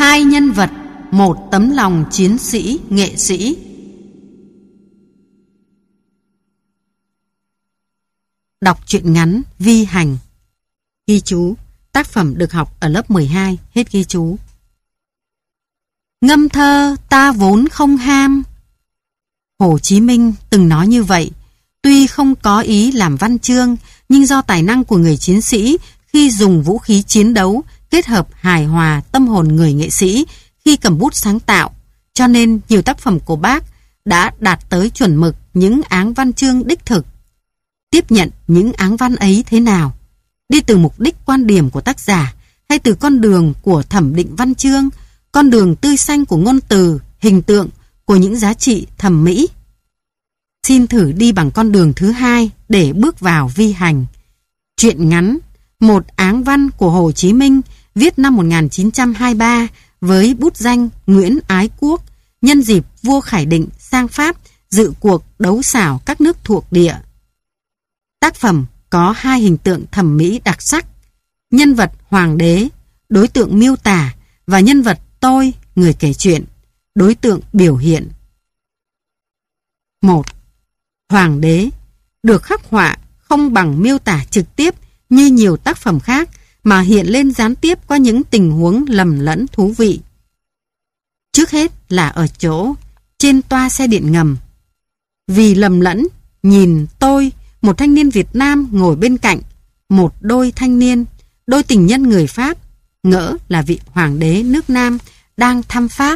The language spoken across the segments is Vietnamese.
Hai nhân vật, một tấm lòng chiến sĩ, nghệ sĩ. Đọc truyện ngắn Vi Hành. Ghi chú, tác phẩm được học ở lớp 12, hết ghi chú. Ngâm thơ ta vốn không ham. Hồ Chí Minh từng nói như vậy. Tuy không có ý làm văn chương, nhưng do tài năng của người chiến sĩ khi dùng vũ khí chiến đấu kết hợp hài hòa tâm hồn người nghệ sĩ khi cầm bút sáng tạo, cho nên nhiều tác phẩm của Bác đã đạt tới chuẩn mực những áng văn chương đích thực. Tiếp nhận những áng văn ấy thế nào? Đi từ mục đích quan điểm của tác giả hay từ con đường của thẩm định văn chương, con đường tươi xanh của ngôn từ, hình tượng, của những giá trị thẩm mỹ? Xin thử đi bằng con đường thứ hai để bước vào vi hành. Truyện ngắn Một áng văn của Hồ Chí Minh viết năm 1923 với bút danh Nguyễn Ái Quốc nhân dịp vua Khải Định sang Pháp dự cuộc đấu xảo các nước thuộc địa. Tác phẩm có hai hình tượng thẩm mỹ đặc sắc: nhân vật hoàng đế, đối tượng miêu tả, và nhân vật tôi, người kể chuyện, đối tượng biểu hiện. 1. Hoàng đế được khắc họa không bằng miêu tả trực tiếp như nhiều tác phẩm khác, mà hiện lên gián tiếp qua những tình huống lầm lẫn thú vị. Trước hết là ở chỗ trên toa xe điện ngầm. Vì lầm lẫn, nhìn tôi, một thanh niên Việt Nam ngồi bên cạnh một đôi thanh niên, đôi tình nhân người Pháp, ngỡ là vị hoàng đế nước Nam đang thăm Pháp.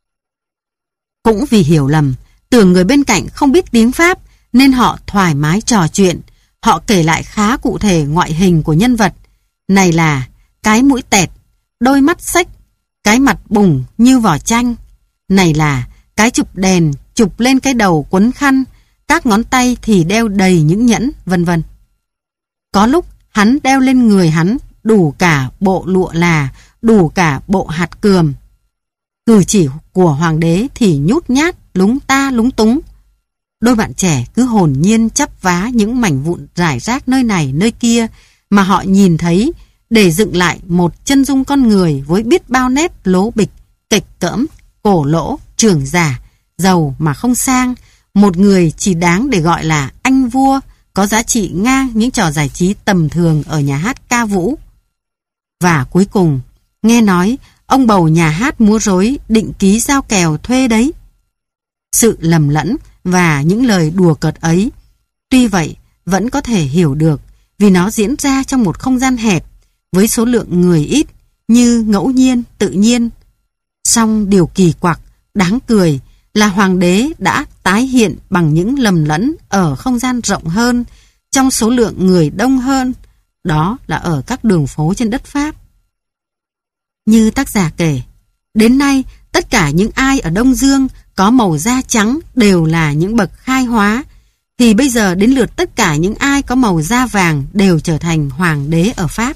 Cũng vì hiểu lầm, tưởng người bên cạnh không biết tiếng Pháp nên họ thoải mái trò chuyện. Họ kể lại khá cụ thể ngoại hình của nhân vật. Này là cái mũi tẹt, đôi mắt xếch, cái mặt bùng như vỏ chanh. Này là cái chụp đèn chụp lên cái đầu quấn khăn, các ngón tay thì đeo đầy những nhẫn, vân vân. Có lúc hắn đeo lên người hắn đủ cả bộ lụa là, đủ cả bộ hạt cườm. Cử chỉ của hoàng đế thì nhút nhát, lúng ta lúng túng. Đôi bạn trẻ cứ hồn nhiên chắp vá những mảnh vụn rải rác nơi này nơi kia mà họ nhìn thấy, để dựng lại một chân dung con người với biết bao nét lố bịch, kịch cỡm, cổ lỗ, trưởng giả, giàu mà không sang, một người chỉ đáng để gọi là anh vua, có giá trị ngang những trò giải trí tầm thường ở nhà hát ca vũ. Và cuối cùng, nghe nói ông bầu nhà hát múa rối định ký giao kèo thuê đấy. Sự lầm lẫn và những lời đùa cợt ấy, tuy vậy vẫn có thể hiểu được vì nó diễn ra trong một không gian hẹp với số lượng người ít, như ngẫu nhiên, tự nhiên. Song điều kỳ quặc, đáng cười là hoàng đế đã tái hiện bằng những lầm lẫn ở không gian rộng hơn, trong số lượng người đông hơn, đó là ở các đường phố trên đất Pháp. Như tác giả kể, đến nay tất cả những ai ở Đông Dương có màu da trắng đều là những bậc khai hóa, thì bây giờ đến lượt tất cả những ai có màu da vàng đều trở thành hoàng đế ở Pháp.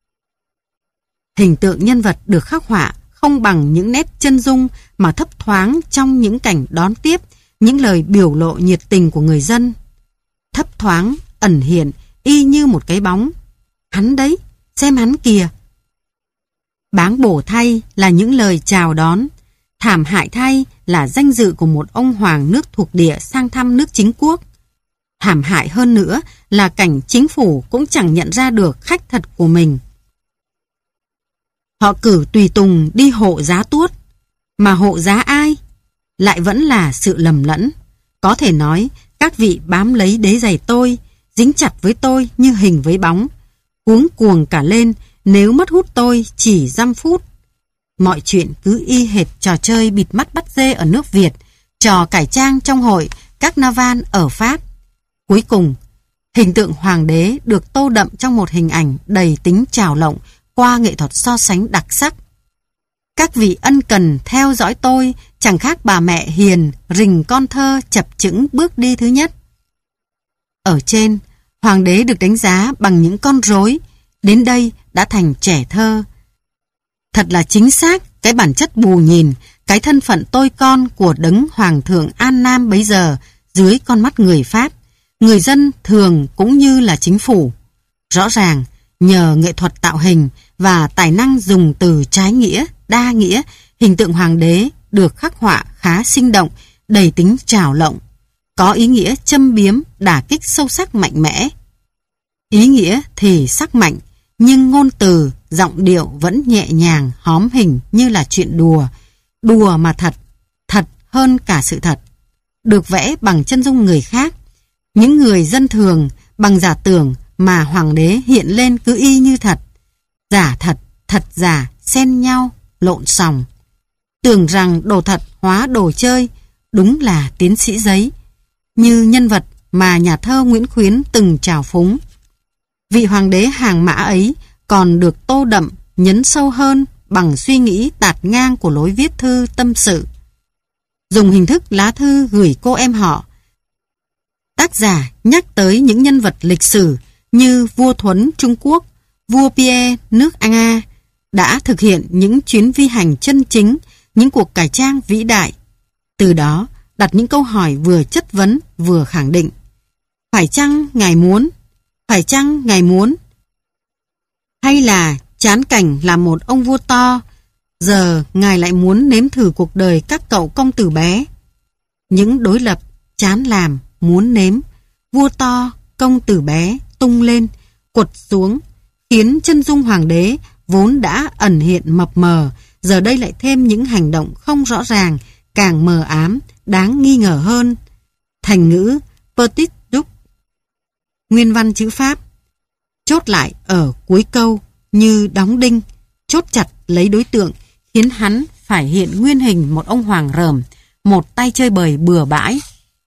Hình tượng nhân vật được khắc họa không bằng những nét chân dung mà thấp thoáng trong những cảnh đón tiếp, những lời biểu lộ nhiệt tình của người dân. Thấp thoáng, ẩn hiện, y như một cái bóng. Hắn đấy, xem hắn kìa. Báng bổ thay là những lời chào đón. Thảm hại thay là danh dự của một ông hoàng nước thuộc địa sang thăm nước chính quốc. Thảm hại hơn nữa là cảnh chính phủ cũng chẳng nhận ra được khách thật của mình. Họ cử tùy tùng đi hộ giá Tuốt, mà hộ giá ai? Lại vẫn là sự lầm lẫn. Có thể nói các vị bám lấy đế giày tôi, dính chặt với tôi như hình với bóng, cuống cuồng cả lên nếu mất hút tôi chỉ dăm phút. Mọi chuyện cứ y hệt trò chơi bịt mắt bắt dê ở nước Việt, trò cải trang trong hội Carnival ở Pháp. Cuối cùng, hình tượng hoàng đế được tô đậm trong một hình ảnh đầy tính trào lộng qua nghệ thuật so sánh đặc sắc. Các vị ân cần theo dõi tôi chẳng khác bà mẹ hiền rình con thơ chập chững bước đi thứ nhất. Ở trên, hoàng đế được đánh giá bằng những con rối, đến đây đã thành trẻ thơ. Thật là chính xác cái bản chất bù nhìn, cái thân phận tôi con của đấng hoàng thượng An Nam bấy giờ dưới con mắt người Pháp, người dân thường cũng như là chính phủ. Rõ ràng, nhờ nghệ thuật tạo hình và tài năng dùng từ trái nghĩa đa nghĩa, hình tượng hoàng đế được khắc họa khá sinh động, đầy tính trào lộng, có ý nghĩa châm biếm, đả kích sâu sắc mạnh mẽ. Ý nghĩa thì sắc mạnh, nhưng ngôn từ, giọng điệu vẫn nhẹ nhàng, hóm hình như là chuyện đùa. Đùa mà thật, thật hơn cả sự thật. Được vẽ bằng chân dung người khác. Những người dân thường bằng giả tưởng mà hoàng đế hiện lên cứ y như thật. Giả thật, thật giả, xen nhau, lộn xòng. Tưởng rằng đồ thật hóa đồ chơi, đúng là tiến sĩ giấy. Như nhân vật mà nhà thơ Nguyễn Khuyến từng trào phúng. Vị hoàng đế hàng mã ấy còn được tô đậm, nhấn sâu hơn bằng suy nghĩ tạt ngang của lối viết thư tâm sự. Dùng hình thức lá thư gửi cô em họ, tác giả nhắc tới những nhân vật lịch sử như vua Thuấn Trung Quốc, vua Pierre nước Nga đã thực hiện những chuyến vi hành chân chính, những cuộc cải trang vĩ đại. Từ đó đặt những câu hỏi vừa chất vấn vừa khẳng định. Phải chăng ngài muốn? Phải chăng ngài muốn? Hay là chán cảnh làm một ông vua to, giờ ngài lại muốn nếm thử cuộc đời các cậu công tử bé? Những đối lập chán làm, muốn nếm, vua to, công tử bé tung lên, quật xuống, khiến chân dung hoàng đế vốn đã ẩn hiện mập mờ, giờ đây lại thêm những hành động không rõ ràng, càng mờ ám, đáng nghi ngờ hơn. Thành ngữ petit duc, nguyên văn chữ Pháp, chốt lại ở cuối câu như đóng đinh, chốt chặt lấy đối tượng, khiến hắn phải hiện nguyên hình một ông hoàng rờm, một tay chơi bời bừa bãi.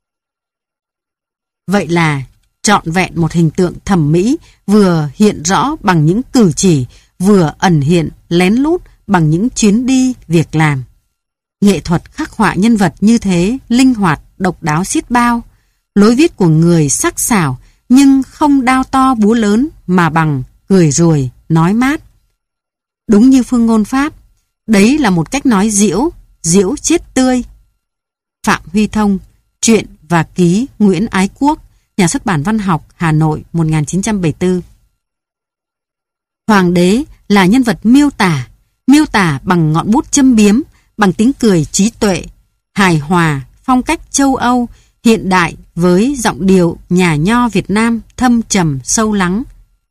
Vậy là trọn vẹn một hình tượng thẩm mỹ, vừa hiện rõ bằng những cử chỉ, vừa ẩn hiện lén lút bằng những chuyến đi, việc làm. Nghệ thuật khắc họa nhân vật như thế linh hoạt, độc đáo xiết bao. Lối viết của người sắc sảo, nhưng không đao to búa lớn mà bằng cười ruồi, nói mát. Đúng như phương ngôn Pháp, đấy là một cách nói diễu, diễu chết tươi. Phạm Huy Thông, truyện và ký Nguyễn Ái Quốc, Nhà xuất bản Văn học, Hà Nội, 1974. Hoàng đế là nhân vật miêu tả bằng ngọn bút châm biếm, bằng tiếng cười trí tuệ, hài hòa, phong cách châu Âu, hiện đại với giọng điệu nhà nho Việt Nam thâm trầm sâu lắng.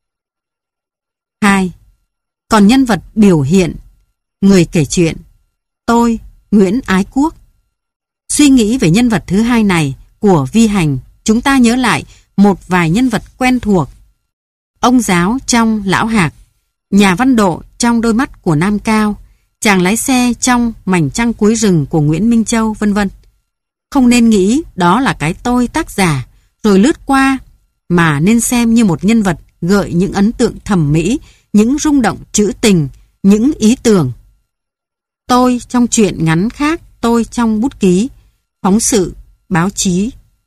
2. Còn nhân vật biểu hiện, người kể chuyện, tôi, Nguyễn Ái Quốc. Suy nghĩ về nhân vật thứ hai này của vi hành, chúng ta nhớ lại một vài nhân vật quen thuộc. Ông giáo trong Lão Hạc, nhà văn độ trong Đôi mắt của Nam Cao, chàng lái xe trong Mảnh trăng cuối rừng của Nguyễn Minh Châu, vân vân. Không nên nghĩ đó là cái tôi tác giả rồi lướt qua, mà nên xem như một nhân vật gợi những ấn tượng thẩm mỹ, những rung động trữ tình, những ý tưởng. Tôi trong truyện ngắn khác, tôi trong bút ký, phóng sự, báo chí.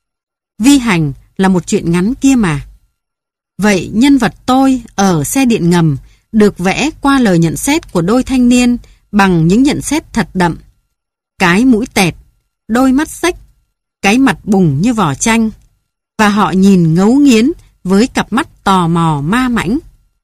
Vi hành là một truyện ngắn kia mà. Vậy nhân vật tôi ở xe điện ngầm được vẽ qua lời nhận xét của đôi thanh niên bằng những nhận xét thật đậm. Cái mũi tẹt, đôi mắt xếch, cái mặt bùng như vỏ chanh, và họ nhìn ngấu nghiến với cặp mắt tò mò ma mãnh.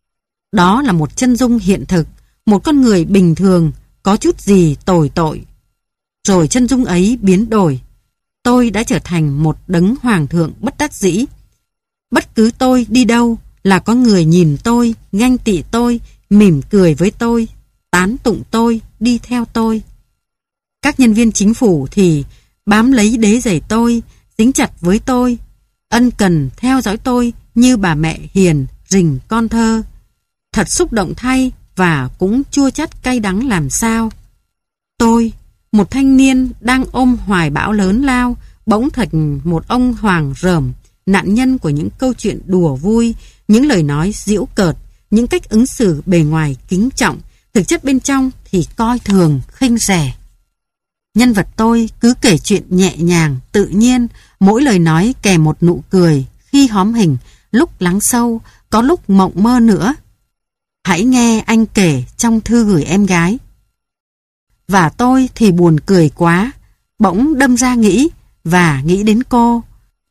Đó là một chân dung hiện thực, một con người bình thường, có chút gì tồi tội. Rồi chân dung ấy biến đổi. Tôi đã trở thành một đấng hoàng thượng bất đắc dĩ. Bất cứ tôi đi đâu là có người nhìn tôi, ganh tị tôi, mỉm cười với tôi, tán tụng tôi, đi theo tôi. Các nhân viên chính phủ thì bám lấy đế giày tôi, dính chặt với tôi, ân cần theo dõi tôi như bà mẹ hiền rình con thơ. Thật xúc động thay và cũng chua chát cay đắng làm sao. Tôi, một thanh niên đang ôm hoài bão lớn lao, bỗng thành một ông hoàng rờm, nạn nhân của những câu chuyện đùa vui, những lời nói giễu cợt, những cách ứng xử bề ngoài kính trọng, thực chất bên trong thì coi thường, khinh rẻ. Nhân vật tôi cứ kể chuyện nhẹ nhàng, tự nhiên, mỗi lời nói kèm một nụ cười, khi hóm hình, lúc lắng sâu, có lúc mộng mơ nữa. Hãy nghe anh kể trong thư gửi em gái. Và tôi thì buồn cười quá, bỗng đâm ra nghĩ, và nghĩ đến cô.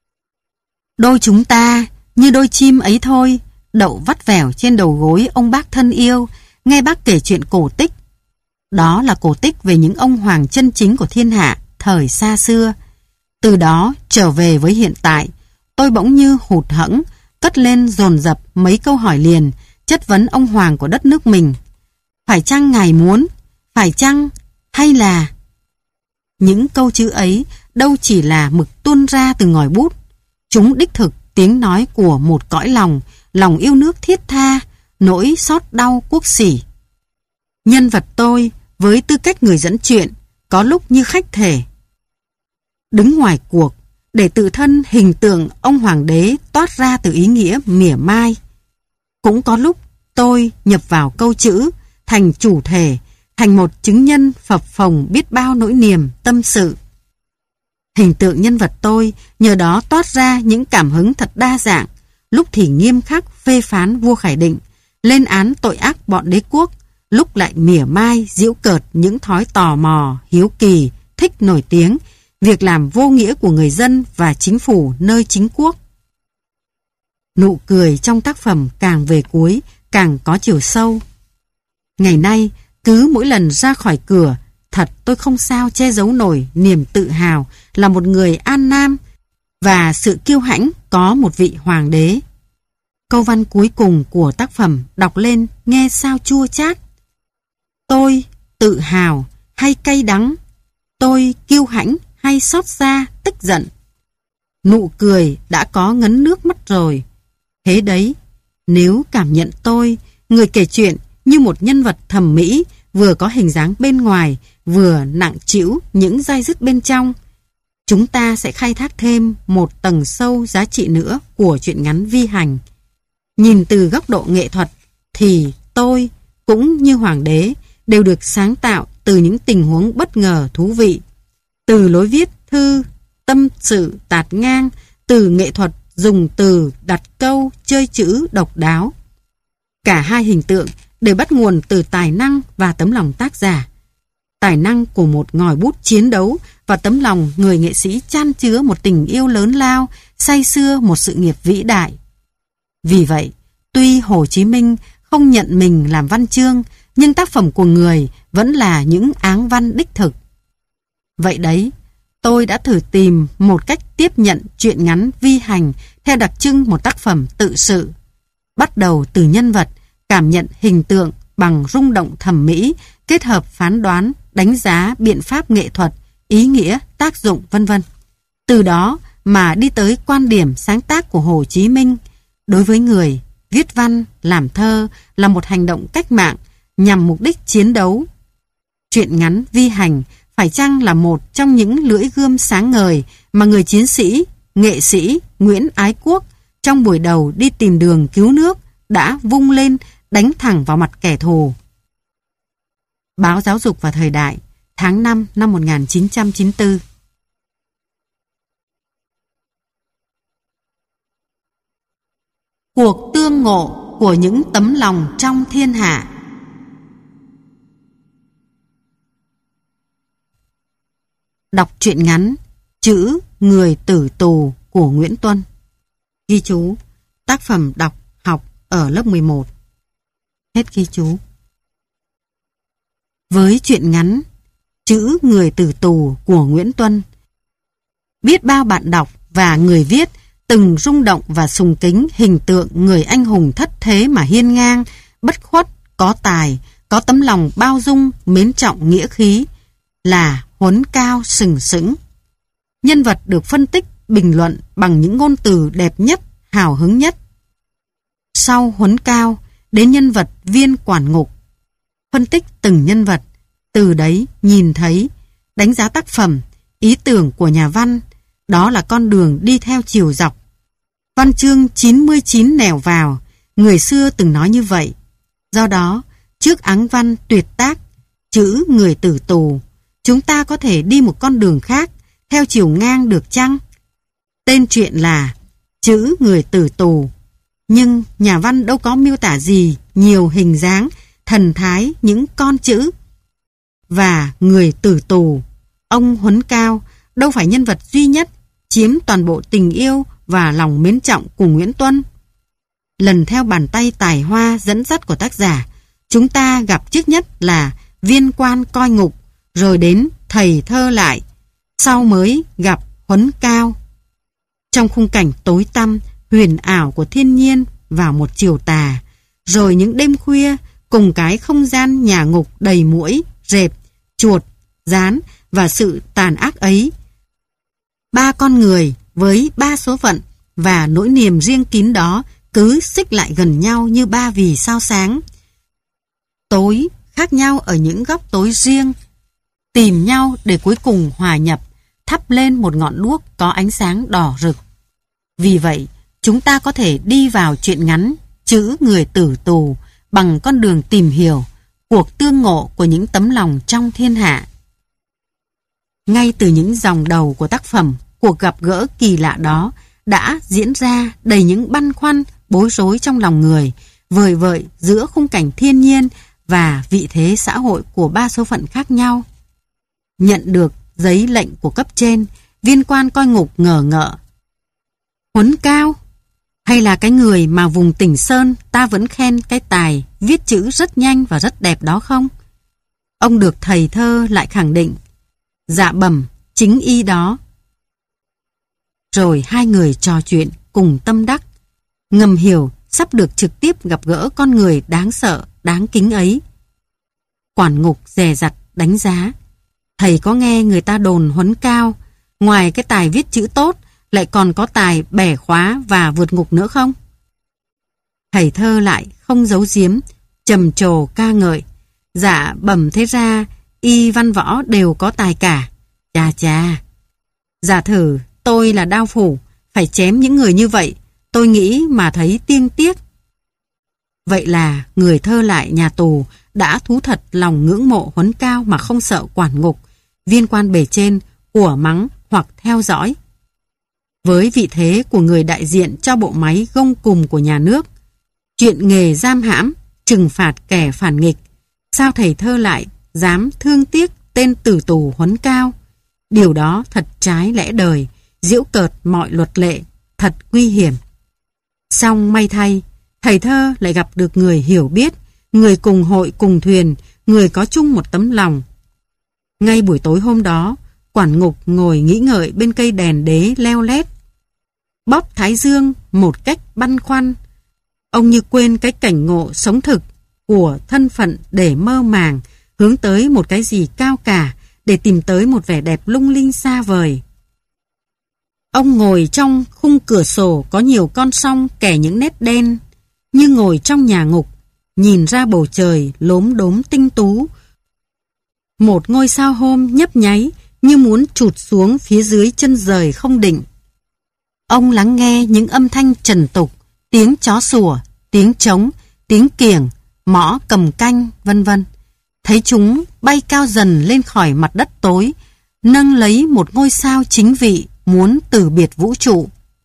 Đôi chúng ta như đôi chim ấy thôi, đậu vắt vẻo trên đầu gối ông bác thân yêu, nghe bác kể chuyện cổ tích. Đó là cổ tích về những ông hoàng chân chính của thiên hạ thời xa xưa. Từ đó trở về với hiện tại, tôi bỗng như hụt hẫng, cất lên dồn dập mấy câu hỏi liền, chất vấn ông hoàng của đất nước mình. Phải chăng ngài muốn? Phải chăng? Hay là... Những câu chữ ấy đâu chỉ là mực tuôn ra từ ngòi bút. Chúng đích thực tiếng nói của một cõi lòng yêu nước thiết tha, nỗi xót đau quốc sỉ. Nhân vật tôi, với tư cách người dẫn chuyện, có lúc như khách thể. Đứng ngoài cuộc, để tự thân hình tượng ông hoàng đế toát ra từ ý nghĩa mỉa mai. Cũng có lúc tôi nhập vào câu chữ, thành chủ thể, thành một chứng nhân phập phồng biết bao nỗi niềm, tâm sự. Hình tượng nhân vật tôi nhờ đó toát ra những cảm hứng thật đa dạng, lúc thì nghiêm khắc phê phán vua Khải Định, lên án tội ác bọn đế quốc, lúc lại mỉa mai, giễu cợt những thói tò mò, hiếu kỳ, thích nổi tiếng, việc làm vô nghĩa của người dân và chính phủ nơi chính quốc. Nụ cười trong tác phẩm càng về cuối, càng có chiều sâu. Ngày nay, cứ mỗi lần ra khỏi cửa, thật tôi không sao che giấu nổi niềm tự hào là một người An Nam và sự kiêu hãnh có một vị hoàng đế. Câu văn cuối cùng của tác phẩm đọc lên nghe sao chua chát. Tôi tự hào hay cay đắng? Tôi kiêu hãnh hay xót xa, tức giận? Nụ cười đã có ngấn nước mắt rồi. Thế đấy, nếu cảm nhận tôi, người kể chuyện, như một nhân vật thẩm mỹ, vừa có hình dáng bên ngoài, vừa nặng trĩu những dai dứt bên trong, chúng ta sẽ khai thác thêm một tầng sâu giá trị nữa của truyện ngắn Vi Hành. Nhìn từ góc độ nghệ thuật, thì tôi, cũng như hoàng đế, đều được sáng tạo từ những tình huống bất ngờ thú vị. Từ lối viết thư, tâm sự tạt ngang, từ nghệ thuật dùng từ, đặt câu, chơi chữ độc đáo. Cả hai hình tượng đều bắt nguồn từ tài năng và tấm lòng tác giả. Tài năng của một ngòi bút chiến đấu và tấm lòng người nghệ sĩ chan chứa một tình yêu lớn lao, say sưa một sự nghiệp vĩ đại. Vì vậy, tuy Hồ Chí Minh không nhận mình làm văn chương, nhưng tác phẩm của người vẫn là những áng văn đích thực. Vậy đấy, tôi đã thử tìm một cách tiếp nhận truyện ngắn Vi Hành theo đặc trưng một tác phẩm tự sự. Bắt đầu từ nhân vật, cảm nhận hình tượng bằng rung động thẩm mỹ, kết hợp phán đoán, đánh giá biện pháp nghệ thuật, ý nghĩa, tác dụng v.v. Từ đó mà đi tới quan điểm sáng tác của Hồ Chí Minh. Đối với người, viết văn, làm thơ là một hành động cách mạng nhằm mục đích chiến đấu. Truyện ngắn Vi Hành phải chăng là một trong những lưỡi gươm sáng ngời mà người chiến sĩ, nghệ sĩ Nguyễn Ái Quốc trong buổi đầu đi tìm đường cứu nước đã vung lên đánh thẳng vào mặt kẻ thù. Báo Giáo dục và Thời đại, tháng 5 năm 1994. Cuộc tương ngộ của những tấm lòng trong thiên hạ. Đọc truyện ngắn Chữ Người Tử Tù của Nguyễn Tuân. Ghi chú: tác phẩm đọc học ở lớp 11. Hết ghi chú. Với truyện ngắn Chữ Người Tử Tù của Nguyễn Tuân, biết bao bạn đọc và người viết từng rung động và sùng kính hình tượng người anh hùng thất thế mà hiên ngang, bất khuất, có tài, có tấm lòng bao dung, mến trọng nghĩa khí, là Huấn Cao sừng sững. Nhân vật được phân tích, bình luận bằng những ngôn từ đẹp nhất, hào hứng nhất. Sau Huấn Cao, đến nhân vật Viên Quản Ngục. Phân tích từng nhân vật, từ đấy nhìn thấy, đánh giá tác phẩm, ý tưởng của nhà văn, đó là con đường đi theo chiều dọc. Văn chương 99 nẻo vào, người xưa từng nói như vậy. Do đó, trước áng văn tuyệt tác, Chữ Người Tử Tù, chúng ta có thể đi một con đường khác, theo chiều ngang được chăng? Tên truyện là Chữ Người Tử Tù, nhưng nhà văn đâu có miêu tả gì nhiều hình dáng, thần thái những con chữ. Và người tử tù, ông Huấn Cao, đâu phải nhân vật duy nhất chiếm toàn bộ tình yêu và lòng mến trọng của Nguyễn Tuân. Lần theo bàn tay tài hoa dẫn dắt của tác giả, chúng ta gặp trước nhất là Viên Quan coi ngục, rồi đến Thầy Thơ Lại, sau mới gặp Huấn Cao. Trong khung cảnh tối tăm, huyền ảo của thiên nhiên vào một chiều tà, rồi những đêm khuya cùng cái không gian nhà ngục đầy muỗi, rệp, chuột, gián và sự tàn ác ấy. Ba con người với ba số phận và nỗi niềm riêng kín đó cứ xích lại gần nhau như ba vì sao sáng. Tối khác nhau ở những góc tối riêng, tìm nhau để cuối cùng hòa nhập, thắp lên một ngọn đuốc có ánh sáng đỏ rực. Vì vậy, chúng ta có thể đi vào truyện ngắn Chữ Người Tử Tù bằng con đường tìm hiểu cuộc tương ngộ của những tấm lòng trong thiên hạ. Ngay từ những dòng đầu của tác phẩm, cuộc gặp gỡ kỳ lạ đó đã diễn ra đầy những băn khoăn, bối rối trong lòng người, vời vợi giữa khung cảnh thiên nhiên và vị thế xã hội của ba số phận khác nhau. Nhận được giấy lệnh của cấp trên, Viên Quan coi ngục ngờ ngợ. Huấn Cao? Hay là cái người mà vùng Tỉnh Sơn ta vẫn khen cái tài viết chữ rất nhanh và rất đẹp đó không? Ông được Thầy Thơ Lại khẳng định. Dạ bẩm, chính y đó. Rồi hai người trò chuyện cùng tâm đắc, ngầm hiểu sắp được trực tiếp gặp gỡ con người đáng sợ, đáng kính ấy. Quản ngục dè dặt đánh giá. Thầy có nghe người ta đồn Huấn Cao, ngoài cái tài viết chữ tốt, lại còn có tài bẻ khóa và vượt ngục nữa không? Thầy Thơ Lại không giấu giếm, trầm trồ ca ngợi. Dạ bẩm, thế ra y văn võ đều có tài cả. Chà chà. Giả thử tôi là đao phủ, phải chém những người như vậy, tôi nghĩ mà thấy tiêng tiếc. Vậy là người Thơ Lại nhà tù đã thú thật lòng ngưỡng mộ Huấn Cao mà không sợ quản ngục, viên quan bề trên, của mắng hoặc theo dõi. Với vị thế của người đại diện cho bộ máy gông cùm của nhà nước, chuyện nghề giam hãm, trừng phạt kẻ phản nghịch, sao thầy Thơ Lại dám thương tiếc tên tử tù Huấn Cao? Điều đó thật trái lẽ đời, giễu cợt mọi luật lệ, thật nguy hiểm. Song may thay, thầy Thơ lại gặp được người hiểu biết, người cùng hội cùng thuyền, người có chung một tấm lòng. Ngay buổi tối hôm đó, quản ngục ngồi nghĩ ngợi bên cây đèn đế leo lét, bóp thái dương một cách băn khoăn. Ông như quên cái cảnh ngộ sống thực của thân phận để mơ màng, hướng tới một cái gì cao cả, để tìm tới một vẻ đẹp lung linh xa vời. Ông ngồi trong khung cửa sổ có nhiều con song kẻ những nét đen, như ngồi trong nhà ngục, nhìn ra bầu trời lốm đốm tinh tú. Một ngôi sao hôm nhấp nháy như muốn trụt xuống phía dưới chân rời không định. Ông lắng nghe những âm thanh trần tục, tiếng chó sủa, tiếng trống, tiếng kiểng, mõ cầm canh, vân vân. Thấy chúng bay cao dần lên khỏi mặt đất tối, nâng lấy một ngôi sao chính vị muốn từ biệt vũ trụ.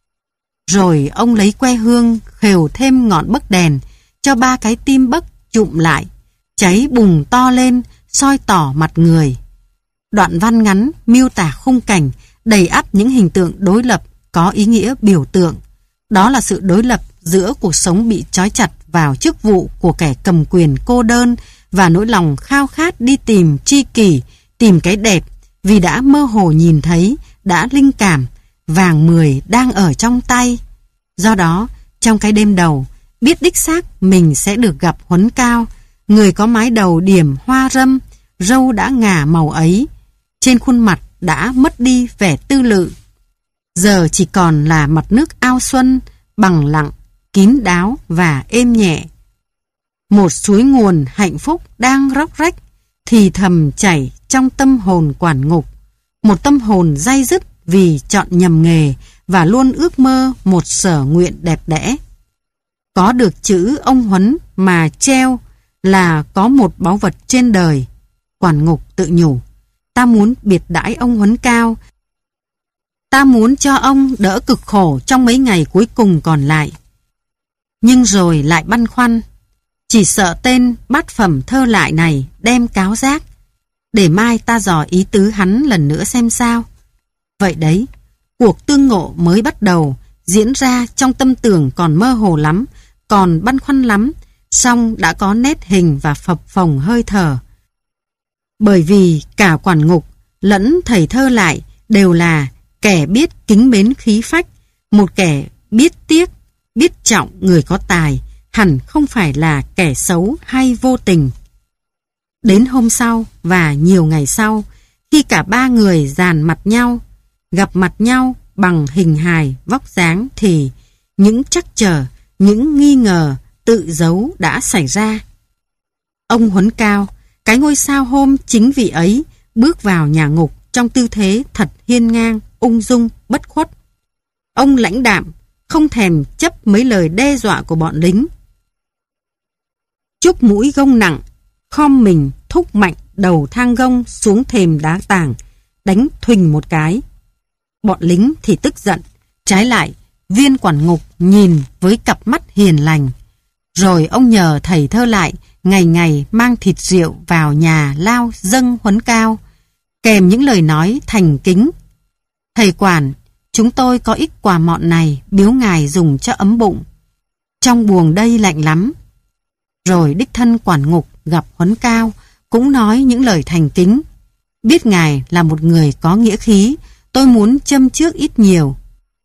Rồi ông lấy que hương khều thêm ngọn bấc đèn, cho ba cái tim bấc chụm lại, cháy bùng to lên, soi tỏ mặt người. Đoạn văn ngắn miêu tả khung cảnh đầy ắp những hình tượng đối lập có ý nghĩa biểu tượng. Đó là sự đối lập giữa cuộc sống bị trói chặt vào chức vụ của kẻ cầm quyền cô đơn và nỗi lòng khao khát đi tìm tri kỷ, tìm cái đẹp, vì đã mơ hồ nhìn thấy, đã linh cảm, vàng 10 đang ở trong tay. Do đó, trong cái đêm đầu, biết đích xác mình sẽ được gặp Huấn Cao, người có mái đầu điểm hoa râm, râu đã ngả màu ấy, trên khuôn mặt đã mất đi vẻ tư lự. Giờ chỉ còn là mặt nước ao xuân, bằng lặng, kín đáo và êm nhẹ. Một suối nguồn hạnh phúc đang róc rách, thì thầm chảy trong tâm hồn quản ngục. Một tâm hồn day dứt vì chọn nhầm nghề và luôn ước mơ một sở nguyện đẹp đẽ. Có được chữ ông Huấn mà treo là có một báu vật trên đời. Quản ngục tự nhủ, ta muốn biệt đãi ông Huấn Cao. Ta muốn cho ông đỡ cực khổ trong mấy ngày cuối cùng còn lại. Nhưng rồi lại băn khoăn, chỉ sợ tên bát phẩm Thơ Lại này đem cáo giác. Để mai ta dò ý tứ hắn lần nữa xem sao. Vậy đấy, cuộc tương ngộ mới bắt đầu, diễn ra trong tâm tưởng còn mơ hồ lắm, còn băn khoăn lắm, song đã có nét hình và phập phồng hơi thở. Bởi vì cả quản ngục lẫn thầy Thơ Lại đều là kẻ biết kính mến khí phách, một kẻ biết tiếc, biết trọng người có tài, hẳn không phải là kẻ xấu hay vô tình. Đến hôm sau và nhiều ngày sau, khi cả ba người dàn mặt nhau, gặp mặt nhau bằng hình hài, vóc dáng thì những trắc trở, những nghi ngờ tự giấu đã xảy ra. Ông Huấn Cao, cái ngôi sao hôm chính vị ấy, bước vào nhà ngục trong tư thế thật hiên ngang, ung dung, bất khuất. Ông lãnh đạm, không thèm chấp mấy lời đe dọa của bọn lính. Chúc mũi gông nặng, khom mình thúc mạnh đầu thang gông xuống thềm đá tảng, đánh thuình một cái. Bọn lính thì tức giận, trái lại viên quản ngục nhìn với cặp mắt hiền lành. Rồi ông nhờ thầy Thơ Lại ngày ngày mang thịt rượu vào nhà lao dâng Huấn Cao, kèm những lời nói thành kính. Thầy quản, chúng tôi có ít quà mọn này biếu ngài dùng cho ấm bụng. Trong buồng đây lạnh lắm. Rồi đích thân quản ngục gặp Huấn Cao cũng nói những lời thành kính. Biết ngài là một người có nghĩa khí, tôi muốn châm trước ít nhiều.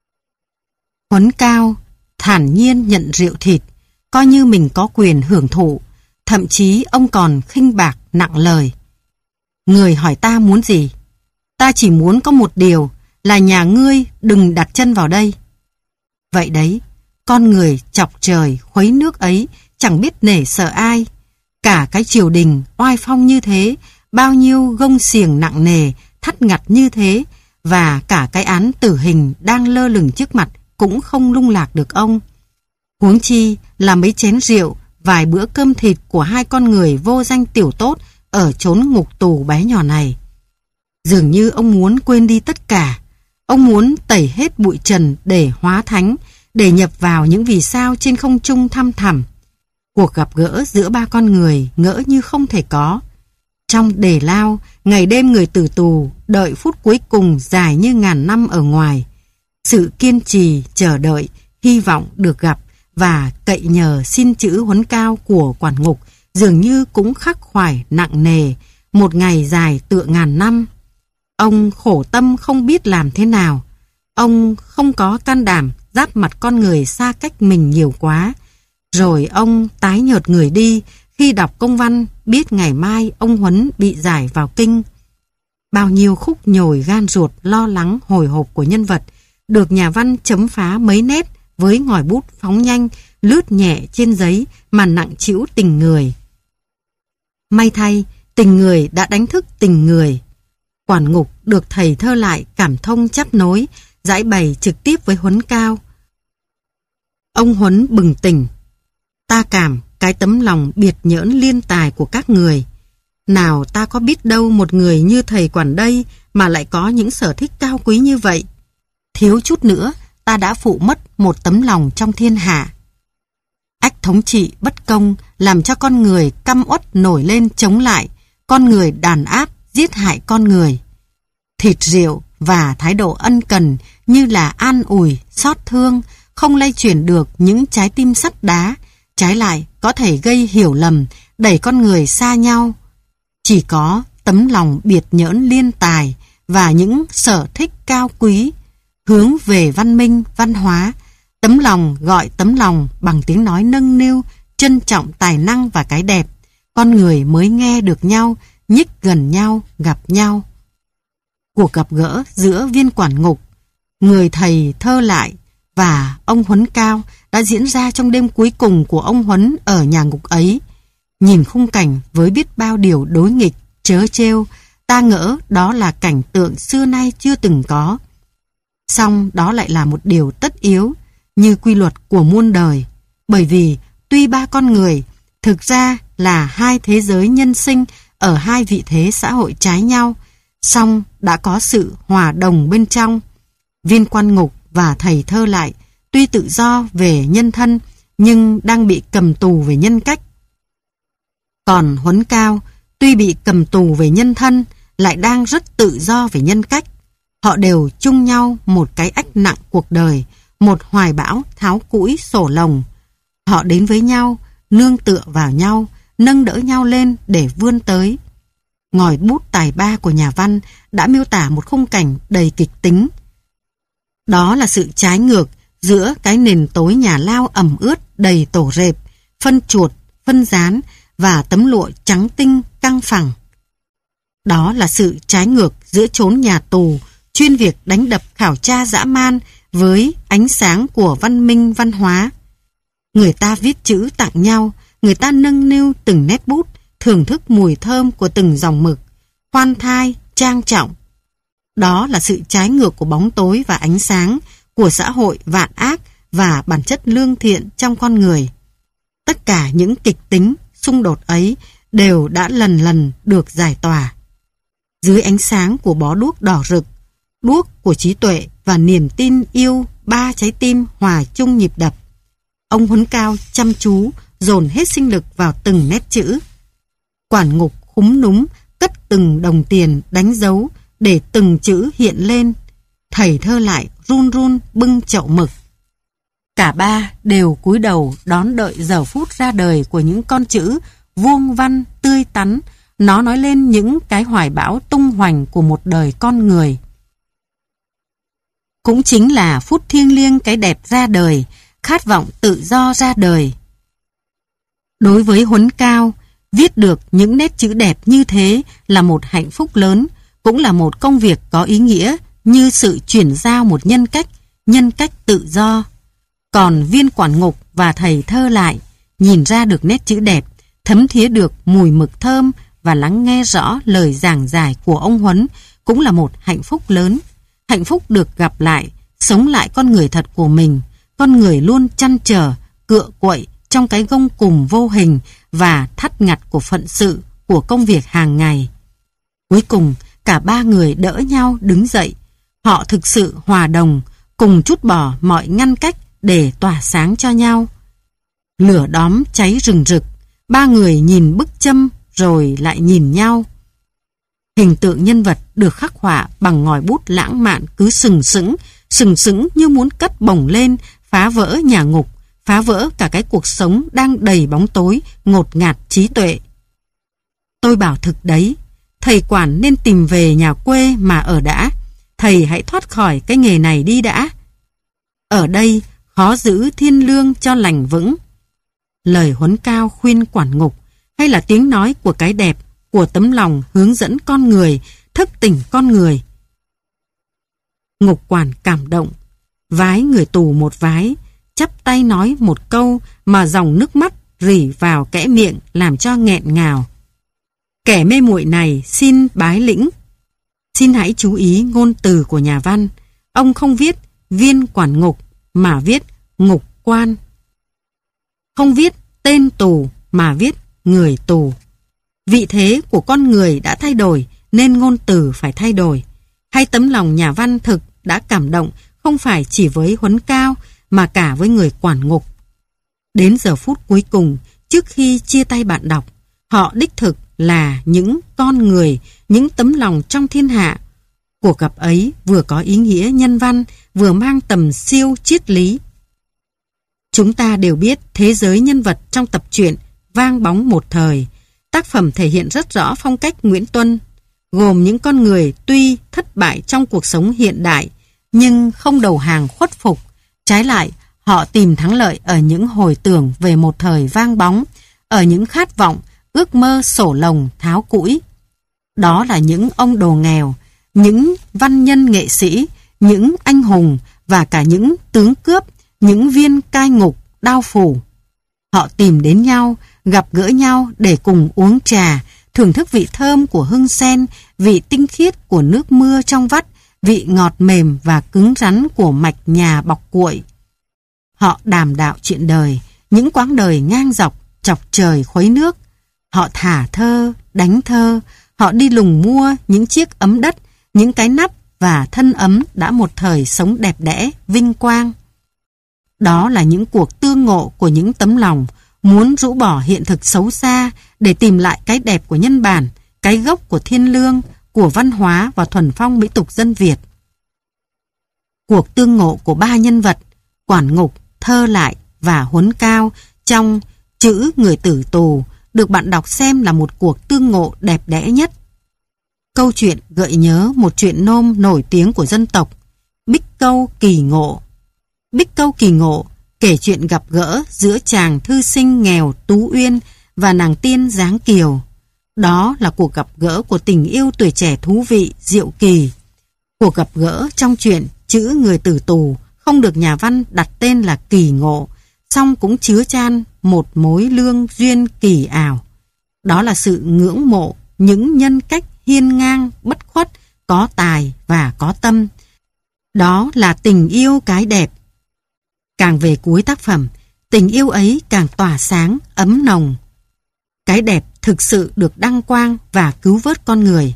Huấn Cao thản nhiên nhận rượu thịt, coi như mình có quyền hưởng thụ. Thậm chí ông còn khinh bạc nặng lời. Người hỏi ta muốn gì? Ta chỉ muốn có một điều, là nhà ngươi đừng đặt chân vào đây. Vậy đấy, con người chọc trời khuấy nước ấy chẳng biết nể sợ ai. Cả cái triều đình oai phong như thế, bao nhiêu gông xiềng nặng nề, thắt ngặt như thế, và cả cái án tử hình đang lơ lửng trước mặt cũng không lung lạc được ông. Huống chi là mấy chén rượu, vài bữa cơm thịt của hai con người vô danh tiểu tốt ở chốn ngục tù bé nhỏ này. Dường như ông muốn quên đi tất cả. Ông muốn tẩy hết bụi trần để hóa thánh, để nhập vào những vì sao trên không trung thăm thẳm. Cuộc gặp gỡ giữa ba con người ngỡ như không thể có. Trong đề lao, ngày đêm người tử tù đợi phút cuối cùng dài như ngàn năm ở ngoài. Sự kiên trì, chờ đợi, hy vọng được gặp và cậy nhờ xin chữ Huấn Cao của quản ngục dường như cũng khắc khoải nặng nề, một ngày dài tựa ngàn năm. Ông khổ tâm không biết làm thế nào. Ông không có can đảm giáp mặt con người xa cách mình nhiều quá. Rồi ông tái nhợt người đi khi đọc công văn biết ngày mai ông Huấn bị giải vào kinh. Bao nhiêu khúc nhồi gan ruột lo lắng hồi hộp của nhân vật được nhà văn chấm phá mấy nét với ngòi bút phóng nhanh, lướt nhẹ trên giấy mà nặng trĩu tình người. May thay, tình người đã đánh thức tình người. Quản ngục được thầy Thơ Lại cảm thông chắp nối, giải bày trực tiếp với Huấn Cao. Ông Huấn bừng tỉnh. Ta cảm cái tấm lòng biệt nhỡn liên tài của các người. Nào ta có biết đâu một người như thầy quản đây mà lại có những sở thích cao quý như vậy. Thiếu chút nữa, ta đã phụ mất một tấm lòng trong thiên hạ. Ách thống trị bất công làm cho con người căm uất nổi lên chống lại, con người đàn áp giết hại con người. Thịt rượu và thái độ ân cần như là an ủi, xót thương, không lay chuyển được những trái tim sắt đá, trái lại có thể gây hiểu lầm, đẩy con người xa nhau. Chỉ có tấm lòng biệt nhỡn liên tài và những sở thích cao quý, hướng về văn minh, văn hóa, tấm lòng gọi tấm lòng bằng tiếng nói nâng niu, trân trọng tài năng và cái đẹp, con người mới nghe được nhau, nhích gần nhau, gặp nhau. Cuộc gặp gỡ giữa viên quản ngục, người thầy Thơ Lại và ông Huấn Cao đã diễn ra trong đêm cuối cùng của ông Huấn ở nhà ngục ấy. Nhìn khung cảnh với biết bao điều đối nghịch, trớ trêu, ta ngỡ đó là cảnh tượng xưa nay chưa từng có. Song đó lại là một điều tất yếu, như quy luật của muôn đời. Bởi vì tuy ba con người thực ra là hai thế giới nhân sinh ở hai vị thế xã hội trái nhau, song đã có sự hòa đồng bên trong. Viên quan ngục và thầy Thơ Lại tuy tự do về nhân thân nhưng đang bị cầm tù về nhân cách. Còn Huấn Cao tuy bị cầm tù về nhân thân lại đang rất tự do về nhân cách. Họ đều chung nhau một cái ách nặng cuộc đời, một hoài bão tháo cũi sổ lồng. Họ đến với nhau, nương tựa vào nhau, nâng đỡ nhau lên để vươn tới. Ngòi bút tài ba của nhà văn đã miêu tả một khung cảnh đầy kịch tính. Đó là sự trái ngược giữa cái nền tối nhà lao ẩm ướt đầy tổ rệp, phân chuột, phân rán và tấm lụa trắng tinh căng phẳng. Đó là sự trái ngược giữa chốn nhà tù chuyên việc đánh đập khảo tra dã man với ánh sáng của văn minh văn hóa. Người ta viết chữ tặng nhau, người ta nâng niu từng nét bút, thưởng thức mùi thơm của từng dòng mực, khoan thai, trang trọng. Đó là sự trái ngược của bóng tối và ánh sáng, của xã hội vạn ác và bản chất lương thiện trong con người. Tất cả những kịch tính, xung đột ấy đều đã lần lần được giải tỏa. Dưới ánh sáng của bó đuốc đỏ rực, đuốc của trí tuệ và niềm tin yêu ba trái tim hòa chung nhịp đập, ông Huấn Cao chăm chú dồn hết sinh lực vào từng nét chữ. Quản ngục khúm núm cất từng đồng tiền đánh dấu để từng chữ hiện lên. Thầy thơ lại run run bưng chậu mực. Cả ba đều cúi đầu đón đợi giờ phút ra đời của những con chữ vuông văn tươi tắn. Nó nói lên những cái hoài bão tung hoành của một đời con người. Cũng chính là phút thiêng liêng cái đẹp ra đời, khát vọng tự do ra đời. Đối với Huấn Cao, viết được những nét chữ đẹp như thế là một hạnh phúc lớn, cũng là một công việc có ý nghĩa như sự chuyển giao một nhân cách tự do. Còn viên quản ngục và thầy thơ lại nhìn ra được nét chữ đẹp, thấm thía được mùi mực thơm và lắng nghe rõ lời giảng giải của ông Huấn cũng là một hạnh phúc lớn. Hạnh phúc được gặp lại, sống lại con người thật của mình, con người luôn chăn trở, cựa quậy trong cái gông cùm vô hình và thắt ngặt của phận sự, của công việc hàng ngày. Cuối cùng, cả ba người đỡ nhau đứng dậy. Họ thực sự hòa đồng, cùng trút bỏ mọi ngăn cách để tỏa sáng cho nhau. Lửa đóm cháy rừng rực, ba người nhìn bức châm rồi lại nhìn nhau. Hình tượng nhân vật được khắc họa bằng ngòi bút lãng mạn cứ sừng sững như muốn cất bổng lên, phá vỡ nhà ngục, phá vỡ cả cái cuộc sống đang đầy bóng tối, ngột ngạt trí tuệ. Tôi bảo thực đấy, thầy quản nên tìm về nhà quê mà ở đã. Thầy hãy thoát khỏi cái nghề này đi đã. Ở đây khó giữ thiên lương cho lành vững. Lời Huấn Cao khuyên quản ngục, hay là tiếng nói của cái đẹp, của tấm lòng hướng dẫn con người, thức tỉnh con người. Ngục quản cảm động, vái người tù một vái, chắp tay nói một câu mà dòng nước mắt rỉ vào kẽ miệng làm cho nghẹn ngào. Kẻ mê muội này xin bái lĩnh. Xin hãy chú ý ngôn từ của nhà văn. Ông không viết viên quản ngục mà viết ngục quan. Không viết tên tù mà viết người tù. Vị thế của con người đã thay đổi nên ngôn từ phải thay đổi. Hay tấm lòng nhà văn thực đã cảm động không phải chỉ với Huấn Cao mà cả với người quản ngục. Đến giờ phút cuối cùng, trước khi chia tay bạn đọc, họ đích thực là những con người, những tấm lòng trong thiên hạ. Cuộc gặp ấy vừa có ý nghĩa nhân văn, vừa mang tầm siêu triết lý. Chúng ta đều biết thế giới nhân vật trong tập truyện vang bóng một thời. Tác phẩm thể hiện rất rõ phong cách Nguyễn Tuân, gồm những con người tuy thất bại trong cuộc sống hiện đại, nhưng không đầu hàng khuất phục. Trái lại, họ tìm thắng lợi ở những hồi tưởng về một thời vang bóng, ở những khát vọng, ước mơ sổ lồng tháo củi. Đó là những ông đồ nghèo, những văn nhân nghệ sĩ, những anh hùng và cả những tướng cướp, những viên cai ngục, đao phủ. Họ tìm đến nhau, gặp gỡ nhau để cùng uống trà, thưởng thức vị thơm của hương sen, vị tinh khiết của nước mưa trong vắt, vị ngọt mềm và cứng rắn của mạch nhà bọc cuội. Họ đàm đạo chuyện đời, những quãng đời ngang dọc, chọc trời khuấy nước. Họ thả thơ, đánh thơ, họ đi lùng mua những chiếc ấm đất, những cái nắp và thân ấm đã một thời sống đẹp đẽ, vinh quang. Đó là những cuộc tương ngộ của những tấm lòng muốn rũ bỏ hiện thực xấu xa để tìm lại cái đẹp của nhân bản, cái gốc của thiên lương, của văn hóa và thuần phong mỹ tục dân Việt. Cuộc tương ngộ của ba nhân vật, quản ngục, thơ lại và Huấn Cao trong Chữ người tử tù được bạn đọc xem là một cuộc tương ngộ đẹp đẽ nhất. Câu chuyện gợi nhớ một chuyện nôm nổi tiếng của dân tộc, Bích Câu Kỳ Ngộ. Bích Câu Kỳ Ngộ kể chuyện gặp gỡ giữa chàng thư sinh nghèo Tú Uyên và nàng tiên dáng kiều. Đó là cuộc gặp gỡ của tình yêu tuổi trẻ thú vị, diệu kỳ. Cuộc gặp gỡ trong chuyện chữ người tử tù không được nhà văn đặt tên là kỳ ngộ, song cũng chứa chan một mối lương duyên kỳ ảo. Đó là sự ngưỡng mộ những nhân cách hiên ngang, bất khuất, có tài và có tâm. Đó là tình yêu cái đẹp. Càng về cuối tác phẩm, tình yêu ấy càng tỏa sáng, ấm nồng. Cái đẹp thực sự được đăng quang và cứu vớt con người.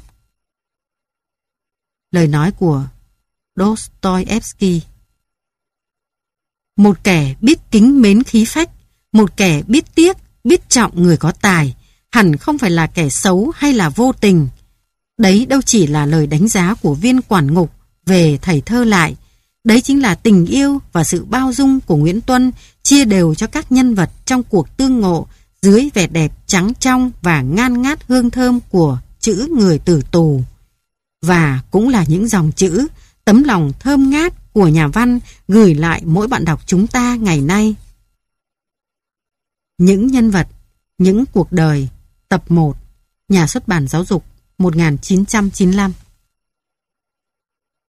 Lời nói của Dostoevsky. Một kẻ biết kính mến khí phách, một kẻ biết tiếc, biết trọng người có tài, hẳn không phải là kẻ xấu hay là vô tình. Đấy đâu chỉ là lời đánh giá của viên quản ngục về thầy thơ Lại. Đấy chính là tình yêu và sự bao dung của Nguyễn Tuân chia đều cho các nhân vật trong cuộc tương ngộ dưới vẻ đẹp trắng trong và ngan ngát hương thơm của chữ người tử tù. Và cũng là những dòng chữ, tấm lòng thơm ngát của nhà văn gửi lại mỗi bạn đọc chúng ta ngày nay. Những nhân vật, những cuộc đời, tập 1, Nhà xuất bản Giáo dục, 1995.